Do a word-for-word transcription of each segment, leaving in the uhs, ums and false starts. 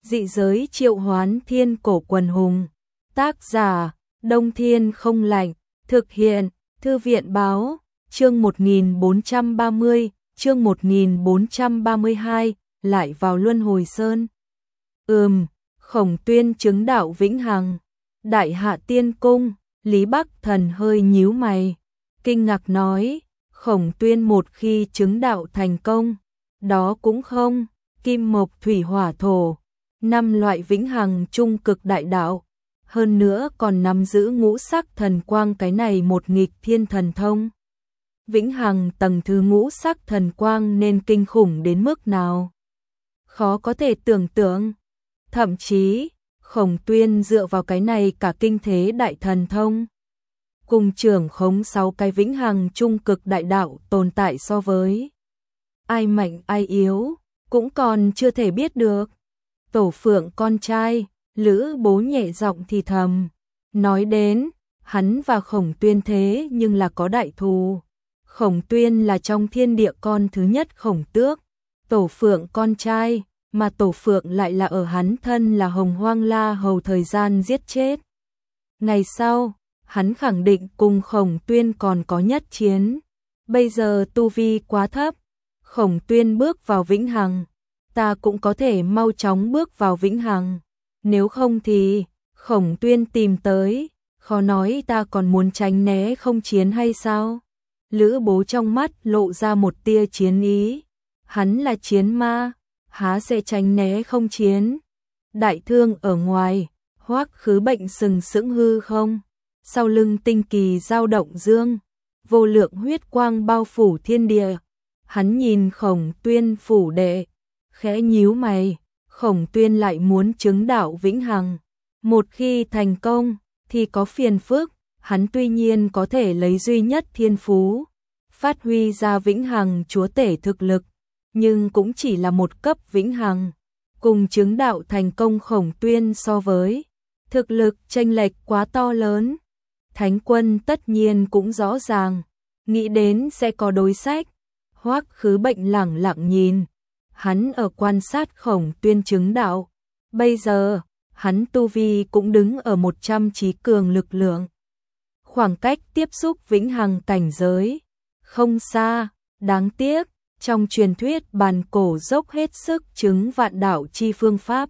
Dị giới triệu hoán thiên cổ quần hùng. Tác giả, Đông Thiên không lạnh. Thực hiện, Thư viện báo, chương một nghìn bốn trăm ba mươi, chương một nghìn bốn trăm ba mươi hai, lại vào Luân Hồi Sơn. Ừm, Khổng Tuyên chứng đạo vĩnh hằng. Đại Hạ Tiên Cung, Lý Bắc Thần hơi nhíu mày, kinh ngạc nói, Khổng Tuyên một khi chứng đạo thành công, đó cũng không, kim mộc thủy hỏa thổ, năm loại vĩnh hằng trung cực đại đạo, hơn nữa còn nắm giữ ngũ sắc thần quang, cái này một nghịch thiên thần thông. Vĩnh hằng tầng thứ ngũ sắc thần quang nên kinh khủng đến mức nào? Khó có thể tưởng tượng. Thậm chí, Khổng Tuyên dựa vào cái này cả kinh thế đại thần thông. Cùng trưởng khống sáu cái vĩnh hằng trung cực đại đạo tồn tại so với. Ai mạnh ai yếu, cũng còn chưa thể biết được. Tổ Phượng con trai, Lữ Bố nhẹ giọng thì thầm. Nói đến, hắn và Khổng Tuyên thế nhưng là có đại thù. Khổng Tuyên là trong thiên địa con thứ nhất Khổng Tước, Tổ Phượng con trai, mà Tổ Phượng lại là ở hắn thân là Hồng Hoang La Hầu thời gian giết chết. Ngày sau, hắn khẳng định cùng Khổng Tuyên còn có nhất chiến. Bây giờ tu vi quá thấp, Khổng Tuyên bước vào vĩnh hằng, ta cũng có thể mau chóng bước vào vĩnh hằng. Nếu không thì, Khổng Tuyên tìm tới, khó nói ta còn muốn tránh né không chiến hay sao? Lữ Bố trong mắt lộ ra một tia chiến ý. Hắn là chiến ma, há sẽ tránh né không chiến? Đại thương ở ngoài, Hoắc Khứ Bệnh sừng sững hư không? Sau lưng tinh kỳ dao động dương, vô lượng huyết quang bao phủ thiên địa. Hắn nhìn Khổng Tuyên phủ đệ, khẽ nhíu mày, Khổng Tuyên lại muốn chứng đạo vĩnh hằng. Một khi thành công, thì có phiền phức, hắn tuy nhiên có thể lấy duy nhất thiên phú, phát huy ra vĩnh hằng chúa tể thực lực, nhưng cũng chỉ là một cấp vĩnh hằng. Cùng chứng đạo thành công Khổng Tuyên so với, thực lực chênh lệch quá to lớn. Thánh Quân tất nhiên cũng rõ ràng, nghĩ đến sẽ có đối sách. Hoắc Khứ Bệnh lẳng lặng nhìn, hắn ở quan sát Khổng Tuyên chứng đạo. Bây giờ, hắn tu vi cũng đứng ở một trăm trí cường lực lượng. Khoảng cách tiếp xúc vĩnh hằng cảnh giới không xa, đáng tiếc, trong truyền thuyết bàn cổ dốc hết sức chứng vạn đạo chi phương pháp.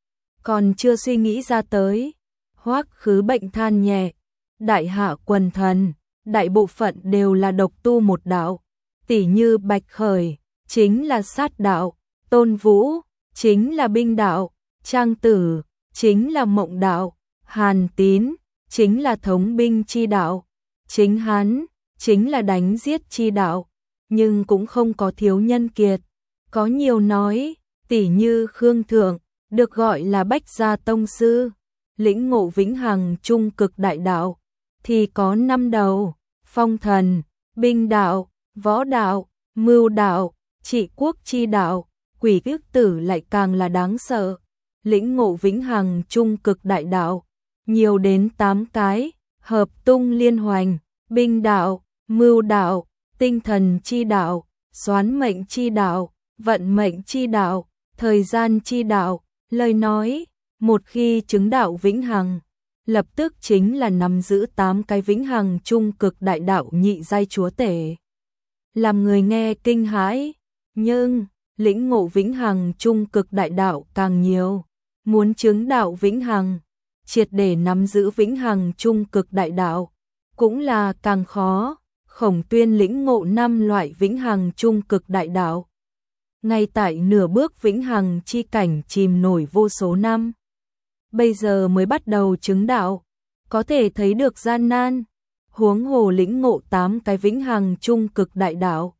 Còn chưa suy nghĩ ra tới, Hoắc Khứ Bệnh than nhẹ, Đại Hạ quần thần, đại bộ phận đều là độc tu một đạo, tỉ như Bạch Khởi, chính là sát đạo, Tôn Vũ, chính là binh đạo, Trang Tử, chính là mộng đạo, Hàn Tín, chính là thống binh chi đạo, chính hắn, chính là đánh giết chi đạo, nhưng cũng không có thiếu nhân kiệt. Có nhiều nói, tỉ như Khương Thượng, được gọi là Bách Gia Tông Sư, lĩnh ngộ vĩnh hằng trung cực đại đạo, thì có năm đầu, Phong Thần, binh đạo, võ đạo, mưu đạo, trị quốc chi đạo. Quỷ Ức Tử lại càng là đáng sợ, lĩnh ngộ vĩnh hằng trung cực đại đạo, nhiều đến tám cái, hợp tung liên hoành, binh đạo, mưu đạo, tinh thần chi đạo, xoán mệnh chi đạo, vận mệnh chi đạo, thời gian chi đạo. Lời nói, một khi chứng đạo vĩnh hằng, lập tức chính là nắm giữ tám cái vĩnh hằng trung cực đại đạo nhị giai chúa tể. Làm người nghe kinh hãi, nhưng lĩnh ngộ vĩnh hằng trung cực đại đạo càng nhiều, muốn chứng đạo vĩnh hằng, triệt để nắm giữ vĩnh hằng trung cực đại đạo, cũng là càng khó. Khổng Tuyên lĩnh ngộ năm loại vĩnh hằng trung cực đại đạo, ngay tại nửa bước vĩnh hằng chi cảnh chìm nổi vô số năm, bây giờ mới bắt đầu chứng đạo, có thể thấy được gian nan, huống hồ lĩnh ngộ tám cái vĩnh hằng trung cực đại đạo,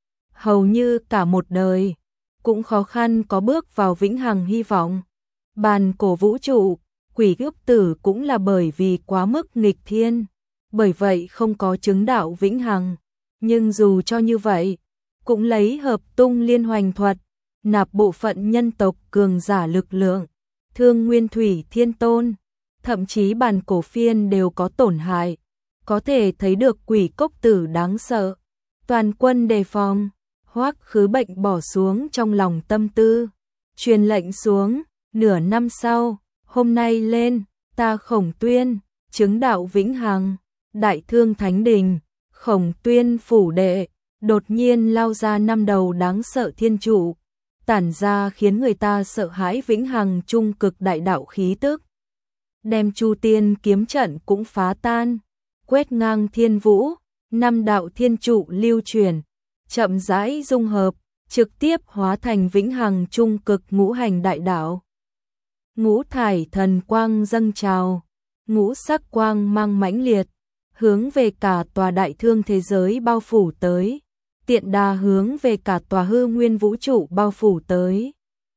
hầu như cả một đời cũng khó khăn có bước vào vĩnh hằng hy vọng. Bàn cổ vũ trụ, Quỷ Ức Tử cũng là bởi vì quá mức nghịch thiên, bởi vậy không có chứng đạo vĩnh hằng, nhưng dù cho như vậy, cũng lấy hợp tung liên hoành thuật, nạp bộ phận nhân tộc cường giả lực lượng, thương Nguyên Thủy Thiên Tôn, thậm chí bàn cổ phiên đều có tổn hại, có thể thấy được Quỷ Cốc Tử đáng sợ. Toàn quân đề phòng, Hoắc Khứ Bệnh bỏ xuống trong lòng tâm tư, truyền lệnh xuống, Nửa năm sau, hôm nay lên, ta Khổng Tuyên, chứng đạo vĩnh hằng, Đại Thương Thánh Đình, Khổng Tuyên phủ đệ, đột nhiên lao ra năm đầu đáng sợ thiên trụ, tản ra khiến người ta sợ hãi vĩnh hằng trung cực đại đạo khí tức. Đem Chu Tiên kiếm trận cũng phá tan, quét ngang thiên vũ, năm đạo thiên trụ lưu truyền, chậm rãi dung hợp, trực tiếp hóa thành vĩnh hằng trung cực ngũ hành đại đạo. Ngũ thải thần quang dâng trào, ngũ sắc quang mang mãnh liệt, hướng về cả tòa đại thương thế giới bao phủ tới, tiện đà hướng về cả tòa hư nguyên vũ trụ bao phủ tới.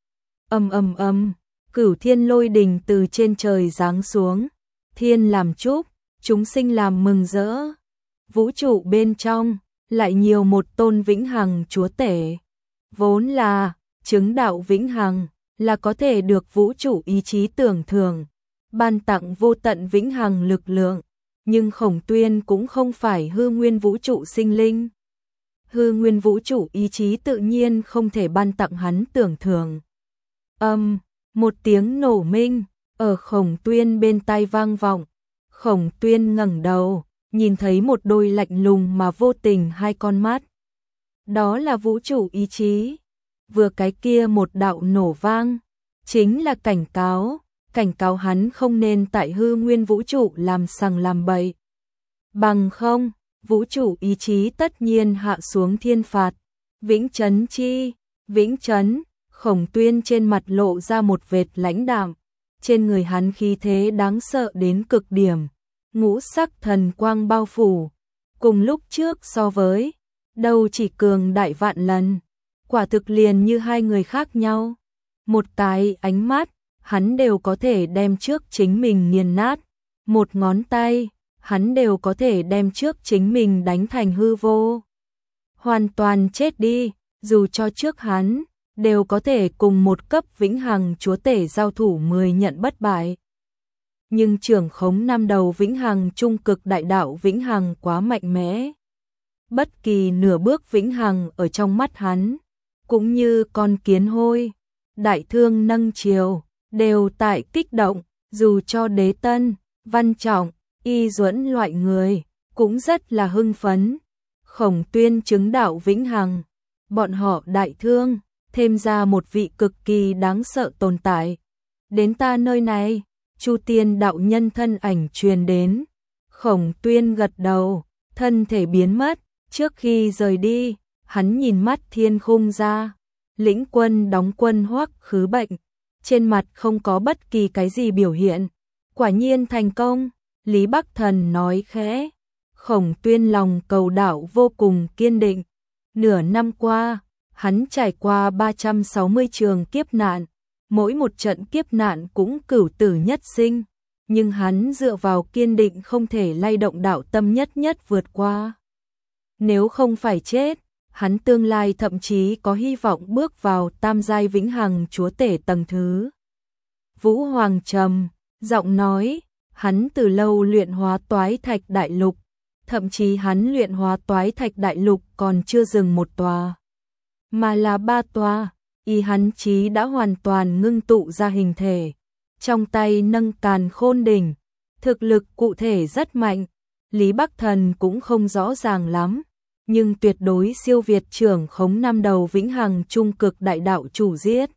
Ầm ầm ầm, cửu thiên lôi đình từ trên trời giáng xuống, thiên làm chúc, chúng sinh làm mừng rỡ. Vũ trụ bên trong lại nhiều một tôn vĩnh hằng chúa tể, vốn là chứng đạo vĩnh hằng, là có thể được vũ trụ ý chí tưởng thưởng, ban tặng vô tận vĩnh hằng lực lượng, nhưng Khổng Tuyên cũng không phải hư nguyên vũ trụ sinh linh. Hư nguyên vũ trụ ý chí tự nhiên không thể ban tặng hắn tưởng thưởng. Âm, một tiếng nổ minh, ở Khổng Tuyên bên tai vang vọng. Khổng Tuyên ngẩng đầu, nhìn thấy một đôi lạnh lùng mà vô tình hai con mắt. Đó là vũ trụ ý chí. Vừa cái kia một đạo nổ vang, chính là cảnh cáo, cảnh cáo hắn không nên tại hư nguyên vũ trụ làm sằng làm bậy. Bằng không, vũ trụ ý chí tất nhiên hạ xuống thiên phạt. Vĩnh chấn chi, vĩnh chấn, Khổng Tuyên trên mặt lộ ra một vệt lãnh đạm, trên người hắn khí thế đáng sợ đến cực điểm, ngũ sắc thần quang bao phủ, cùng lúc trước so với, đâu chỉ cường đại vạn lần, quả thực liền như hai người khác nhau. Một cái ánh mắt, hắn đều có thể đem trước chính mình nghiền nát, một ngón tay, hắn đều có thể đem trước chính mình đánh thành hư vô. Hoàn toàn chết đi, dù cho trước hắn, đều có thể cùng một cấp vĩnh hằng chúa tể giao thủ mười nhận bất bại. Nhưng trưởng khống năm đầu vĩnh hằng trung cực đại đạo vĩnh hằng quá mạnh mẽ. Bất kỳ nửa bước vĩnh hằng ở trong mắt hắn, cũng như con kiến hôi, đại thương nâng chiều, đều tại kích động, dù cho Đế Tân, Văn Trọng, Y Duẫn loại người, cũng rất là hưng phấn. Khổng Tuyên chứng đạo vĩnh hằng, bọn họ đại thương, thêm ra một vị cực kỳ đáng sợ tồn tại. Đến ta nơi này, Chu Tiên đạo nhân thân ảnh truyền đến. Khổng Tuyên gật đầu, thân thể biến mất, trước khi rời đi, hắn nhìn mắt thiên khung ra. Lĩnh Quân đóng quân Hoắc Khứ Bệnh, trên mặt không có bất kỳ cái gì biểu hiện. Quả nhiên thành công, Lý Bắc Thần nói khẽ. Khổng Tuyên lòng cầu đạo vô cùng kiên định. Nửa năm qua, hắn trải qua ba trăm sáu mươi trường kiếp nạn, mỗi một trận kiếp nạn cũng cửu tử nhất sinh, nhưng hắn dựa vào kiên định không thể lay động đạo tâm nhất nhất vượt qua. Nếu không phải chết, hắn tương lai thậm chí có hy vọng bước vào tam giai vĩnh hằng chúa tể tầng thứ. Vũ Hoàng trầm giọng nói, hắn từ lâu luyện hóa toái thạch đại lục, thậm chí hắn luyện hóa toái thạch đại lục còn chưa dừng một tòa, mà là ba tòa. Y hắn chí đã hoàn toàn ngưng tụ ra hình thể, trong tay nâng càn khôn đỉnh, thực lực cụ thể rất mạnh. Lý Bắc Thần cũng không rõ ràng lắm, nhưng tuyệt đối siêu việt trưởng khống năm đầu vĩnh hằng trung cực đại đạo chủ giết.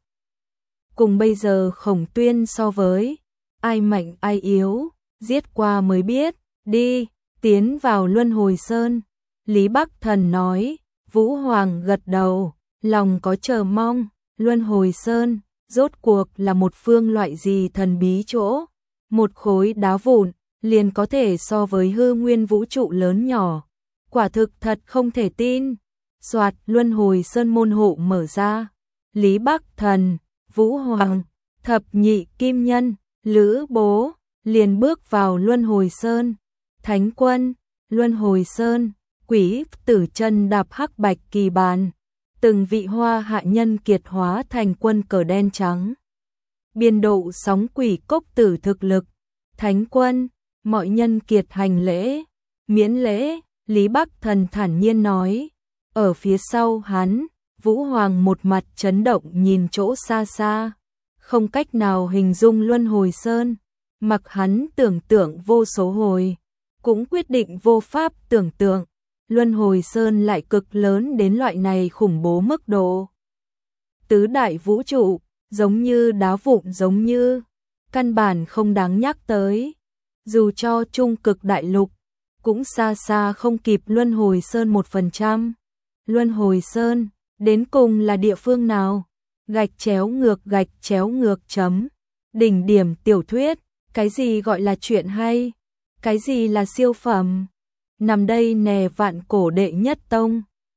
Cùng bây giờ Khổng Tuyên so với, ai mạnh ai yếu, giết qua mới biết. Đi, tiến vào Luân Hồi Sơn. Lý Bắc Thần nói. Vũ Hoàng gật đầu, lòng có chờ mong. Luân Hồi Sơn, rốt cuộc là một phương loại gì thần bí chỗ. Một khối đá vụn, liền có thể so với hư nguyên vũ trụ lớn nhỏ. Quả thực thật không thể tin. Soạt, Luân Hồi Sơn môn hộ mở ra. Lý Bắc Thần, Vũ Hoàng, Thập Nhị Kim Nhân, Lữ Bố, liền bước vào Luân Hồi Sơn. Thánh Quân, Luân Hồi Sơn, Quỷ Tử chân đạp hắc bạch kỳ bàn. Từng vị hoa hạ nhân kiệt hóa thành quân cờ đen trắng. Biên độ sóng quỷ cốc tử thực lực. Thánh Quân, mọi nhân kiệt hành lễ. Miễn lễ, Lý Bắc Thần thản nhiên nói. Ở phía sau hắn, Vũ Hoàng một mặt chấn động nhìn chỗ xa xa. không cách nào hình dung Luân Hồi Sơn, mặc hắn tưởng tượng vô số hồi, cũng quyết định vô pháp tưởng tượng, Luân Hồi Sơn lại cực lớn đến loại này khủng bố mức độ. Tứ đại vũ trụ, giống như đá vụn giống như, căn bản không đáng nhắc tới. Dù cho trung cực đại lục, cũng xa xa không kịp Luân Hồi Sơn một phần trăm. Luân Hồi Sơn, đến cùng là địa phương nào? Gạch chéo ngược gạch chéo ngược chấm. Đỉnh điểm tiểu thuyết, cái gì gọi là chuyện hay? Cái gì là siêu phẩm? Nằm đây nè vạn cổ đệ nhất tông.